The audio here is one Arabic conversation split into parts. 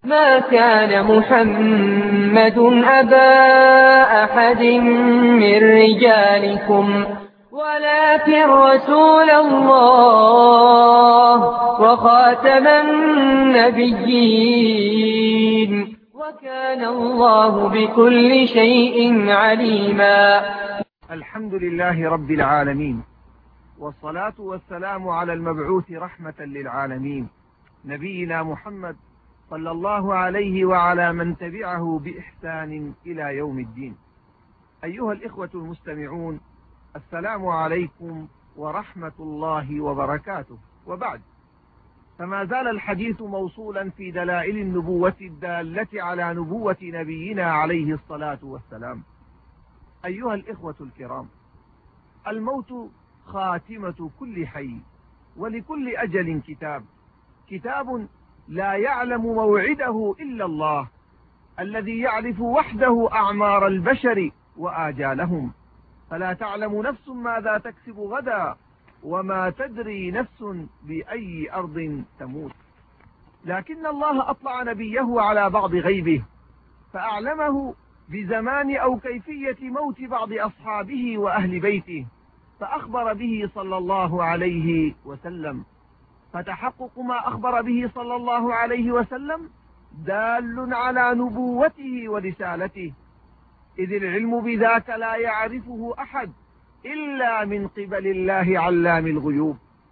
ما كان محمد أبا أحد من رجالكم ولكن رسول الله وخاتم النبيين وكان الله بكل شيء عليما. الحمد لله رب العالمين، والصلاة والسلام على المبعوث رحمة للعالمين نبينا محمد صلى الله عليه وعلى من تبعه بإحسان إلى يوم الدين. أيها الإخوة المستمعون، السلام عليكم ورحمة الله وبركاته. وبعد، فما زال الحديث موصولا في دلائل النبوة الدالة على نبوة نبينا عليه الصلاة والسلام. أيها الإخوة الكرام، الموت خاتمة كل حي، ولكل أجل كتاب لا يعلم موعده إلا الله، الذي يعرف وحده أعمار البشر وآجالهم، فلا تعلم نفس ماذا تكسب غدا، وما تدري نفس بأي أرض تموت. لكن الله أطلع نبيه على بعض غيبه، فأعلمه بزمان أو كيفية موت بعض أصحابه وأهل بيته، فأخبر به صلى الله عليه وسلم. فتحقق ما أخبر به صلى الله عليه وسلم دال على نبوته ورسالته، إذ العلم بذاك لا يعرفه أحد إلا من قبل الله علام الغيوب.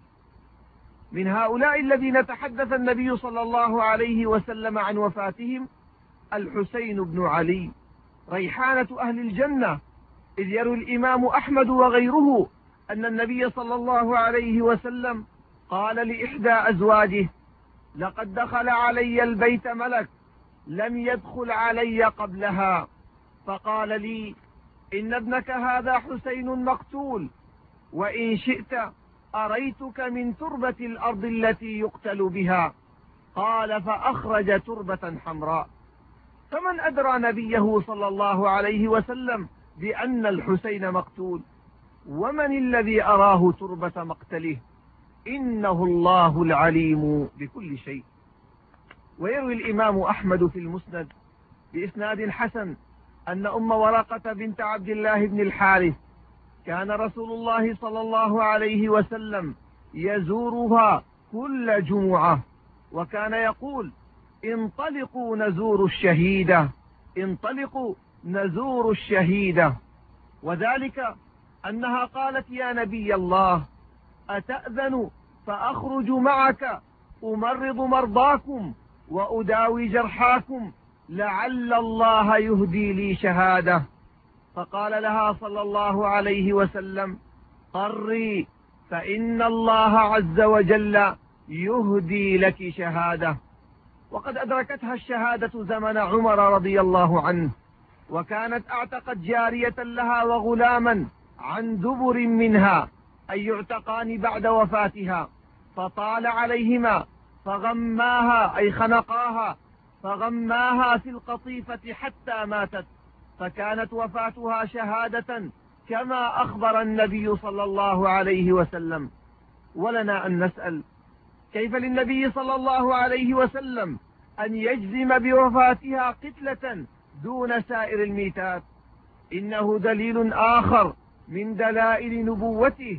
من هؤلاء الذين تحدث النبي صلى الله عليه وسلم عن وفاتهم الحسين بن علي ريحانة أهل الجنة، إذ يروي الإمام أحمد وغيره أن النبي صلى الله عليه وسلم قال لإحدى أزواجه: لقد دخل علي البيت ملك لم يدخل علي قبلها، فقال لي: إن ابنك هذا حسين مقتول، وإن شئت أريتك من تربة الأرض التي يقتل بها. قال: فأخرج تربة حمراء. فمن أدرى نبيه صلى الله عليه وسلم بأن الحسين مقتول؟ ومن الذي أراه تربة مقتله؟ إنه الله العليم بكل شيء. ويروي الإمام أحمد في المسند بإسناد حسن أن أم ورقة بنت عبد الله بن الحارث كان رسول الله صلى الله عليه وسلم يزورها كل جمعة، وكان يقول: انطلقوا نزور الشهيدة، انطلقوا نزور الشهيدة. وذلك أنها قالت: يا نبي الله، أتأذن فأخرج معك أمرض مرضاكم وأداوي جرحاكم، لعل الله يهدي لي شهادة. فقال لها صلى الله عليه وسلم: قري، فإن الله عز وجل يهدي لك شهادة. وقد أدركتها الشهادة زمن عمر رضي الله عنه، وكانت أعتقت جارية لها وغلاما عن دبر منها أن يعتقان بعد وفاتها، فطال عليهما فغماها، أي خنقاها، فغماها في القطيفة حتى ماتت، فكانت وفاتها شهادة كما أخبر النبي صلى الله عليه وسلم. ولنا أن نسأل: كيف للنبي صلى الله عليه وسلم أن يجزم بوفاتها قتلة دون سائر الميتات؟ إنه دليل آخر من دلائل نبوته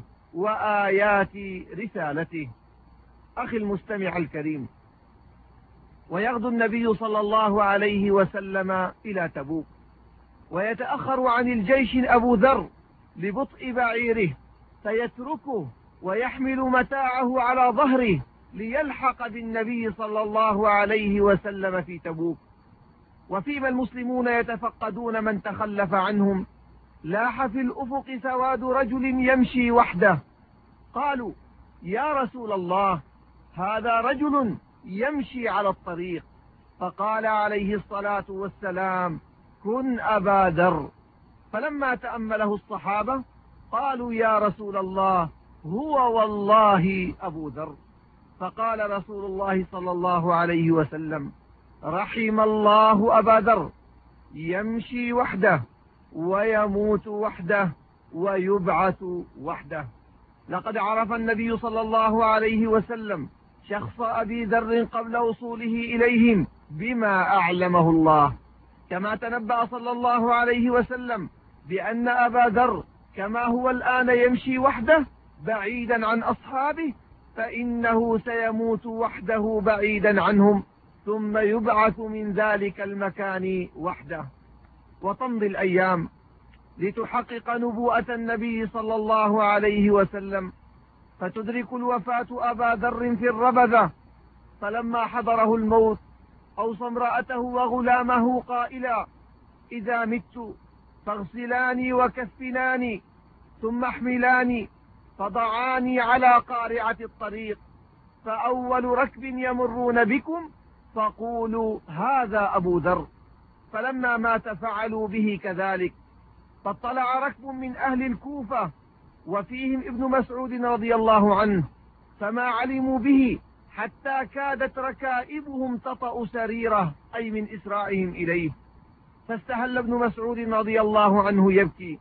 وآيات رسالته. أخي المستمع الكريم، ويغدو النبي صلى الله عليه وسلم إلى تبوك، ويتأخر عن الجيش أبو ذر لبطء بعيره، فيتركه ويحمل متاعه على ظهره ليلحق بالنبي صلى الله عليه وسلم في تبوك. وفيما المسلمون يتفقدون من تخلف عنهم، لاح في الأفق سواد رجل يمشي وحده. قالوا: يا رسول الله، هذا رجل يمشي على الطريق. فقال عليه الصلاة والسلام: كن أبا ذر. فلما تأمله الصحابة قالوا: يا رسول الله، هو والله أبو ذر. فقال رسول الله صلى الله عليه وسلم: رحم الله أبا ذر، يمشي وحده ويموت وحده ويبعث وحده. لقد عرف النبي صلى الله عليه وسلم شخص أبي ذر قبل وصوله إليهم بما أعلمه الله، كما تنبأ صلى الله عليه وسلم بأن أبا ذر كما هو الآن يمشي وحده بعيدا عن أصحابه، فإنه سيموت وحده بعيدا عنهم، ثم يبعث من ذلك المكان وحده. وتمضي الأيام لتحقق نبوءة النبي صلى الله عليه وسلم، فتدرك الوفاة أبا ذر في الربذة، فلما حضره الموت أوصى امرأته وغلامه قائلا: إذا مت فاغسلاني وكفناني، ثم احملاني فضعاني على قارعة الطريق، فأول ركب يمرون بكم فقولوا هذا أبو ذر. فلما مات فعلوا به كذلك، فاطلع ركب من أهل الكوفة وفيهم ابن مسعود رضي الله عنه، فما علموا به حتى كادت ركائبهم تطأ سريره، أي من إسرائهم إليه. فاستهل ابن مسعود رضي الله عنه يبكي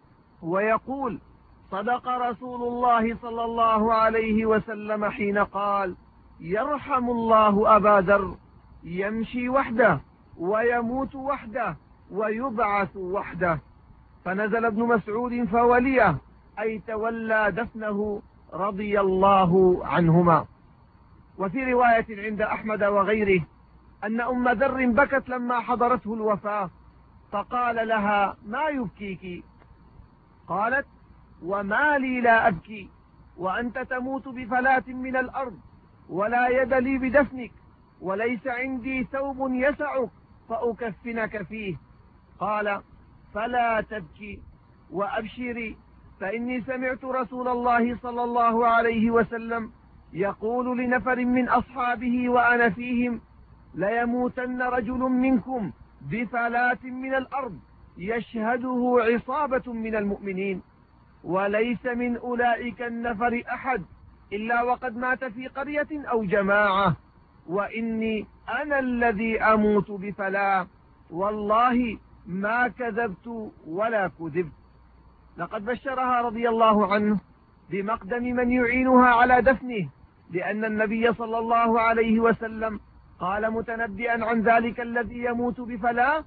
ويقول: صدق رسول الله صلى الله عليه وسلم حين قال: يرحم الله أبا ذر، يمشي وحده ويموت وحده ويبعث وحده. فنزل ابن مسعود فوليه، أي تولى دفنه رضي الله عنهما. وفي رواية عند أحمد وغيره أن أم ذر بكت لما حضرته الوفاة، فقال لها: ما يبكيك؟ قالت: وما لي لا أبكي وأنت تموت بفلاة من الأرض، ولا يد لي بدفنك، وليس عندي ثوب يسعك فأكفنك فيه. قال: فلا تبكي وأبشري، فإني سمعت رسول الله صلى الله عليه وسلم يقول لنفر من أصحابه وأنا فيهم: ليموتن رجل منكم بفلاة من الأرض يشهده عصابة من المؤمنين، وليس من أولئك النفر أحد إلا وقد مات في قرية أو جماعة، وإني أنا الذي أموت بفلاة، والله ما كذبت ولا كذبت. لقد بشرها رضي الله عنه بمقدم من يعينها على دفنه، لأن النبي صلى الله عليه وسلم قال متنبئا عن ذلك الذي يموت بفلاة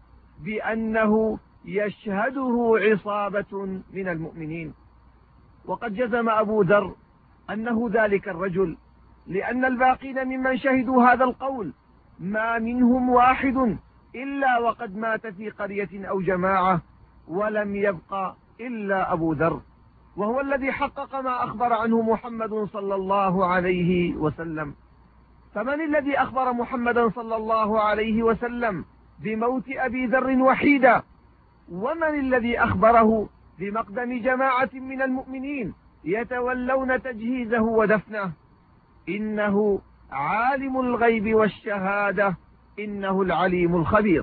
بأنه يشهده عصابة من المؤمنين. وقد جزم أبو ذر أنه ذلك الرجل، لأن الباقين ممن شهدوا هذا القول ما منهم واحد إلا وقد مات في قرية أو جماعة، ولم يبق إلا أبو ذر، وهو الذي حقق ما أخبر عنه محمد صلى الله عليه وسلم. فمن الذي أخبر محمدا صلى الله عليه وسلم بموت أبي ذر وحيدا؟ ومن الذي أخبره بمقدم جماعة من المؤمنين يتولون تجهيزه ودفنه؟ إنه عالم الغيب والشهادة، إنه العليم الخبير.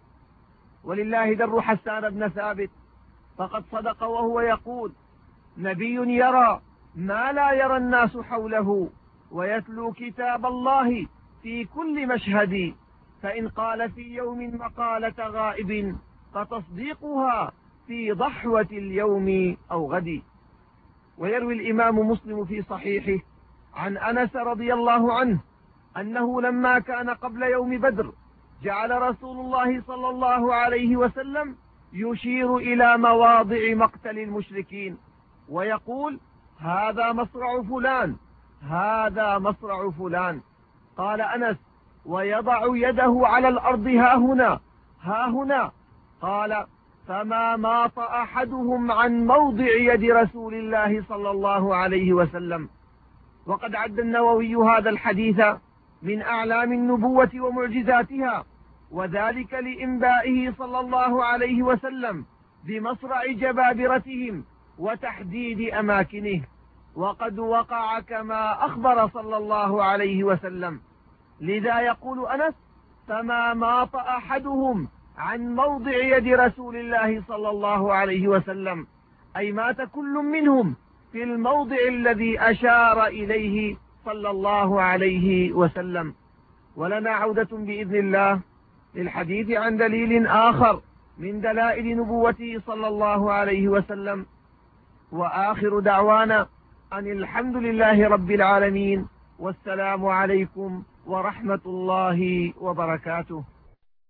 ولله در حسان بن ثابت، فقد صدق وهو يقول: نبي يرى ما لا يرى الناس حوله، ويتلو كتاب الله في كل مشهد، فإن قال في يوم مقالة غائب فتصديقها في ضحوة اليوم أو غد. ويروي الإمام مسلم في صحيحه عن أنس رضي الله عنه أنه لما كان قبل يوم بدر جعل رسول الله صلى الله عليه وسلم يشير إلى مواضع مقتل المشركين ويقول: هذا مصرع فلان، هذا مصرع فلان. قال أنس: ويضع يده على الأرض ها هنا ها هنا. قال: فما ماط أحدهم عن موضع يد رسول الله صلى الله عليه وسلم. وقد عد النووي هذا الحديث من أعلام النبوة ومعجزاتها، وذلك لإنبائه صلى الله عليه وسلم بمصرع جبابرتهم وتحديد أماكنه، وقد وقع كما أخبر صلى الله عليه وسلم. لذا يقول أنس: فما ماط أحدهم عن موضع يد رسول الله صلى الله عليه وسلم، أي مات كل منهم في الموضع الذي أشار إليه صلى الله عليه وسلم. ولنا عودة بإذن الله للحديث عن دليل آخر من دلائل نبوته صلى الله عليه وسلم. وآخر دعوانا أن الحمد لله رب العالمين، والسلام عليكم ورحمة الله وبركاته.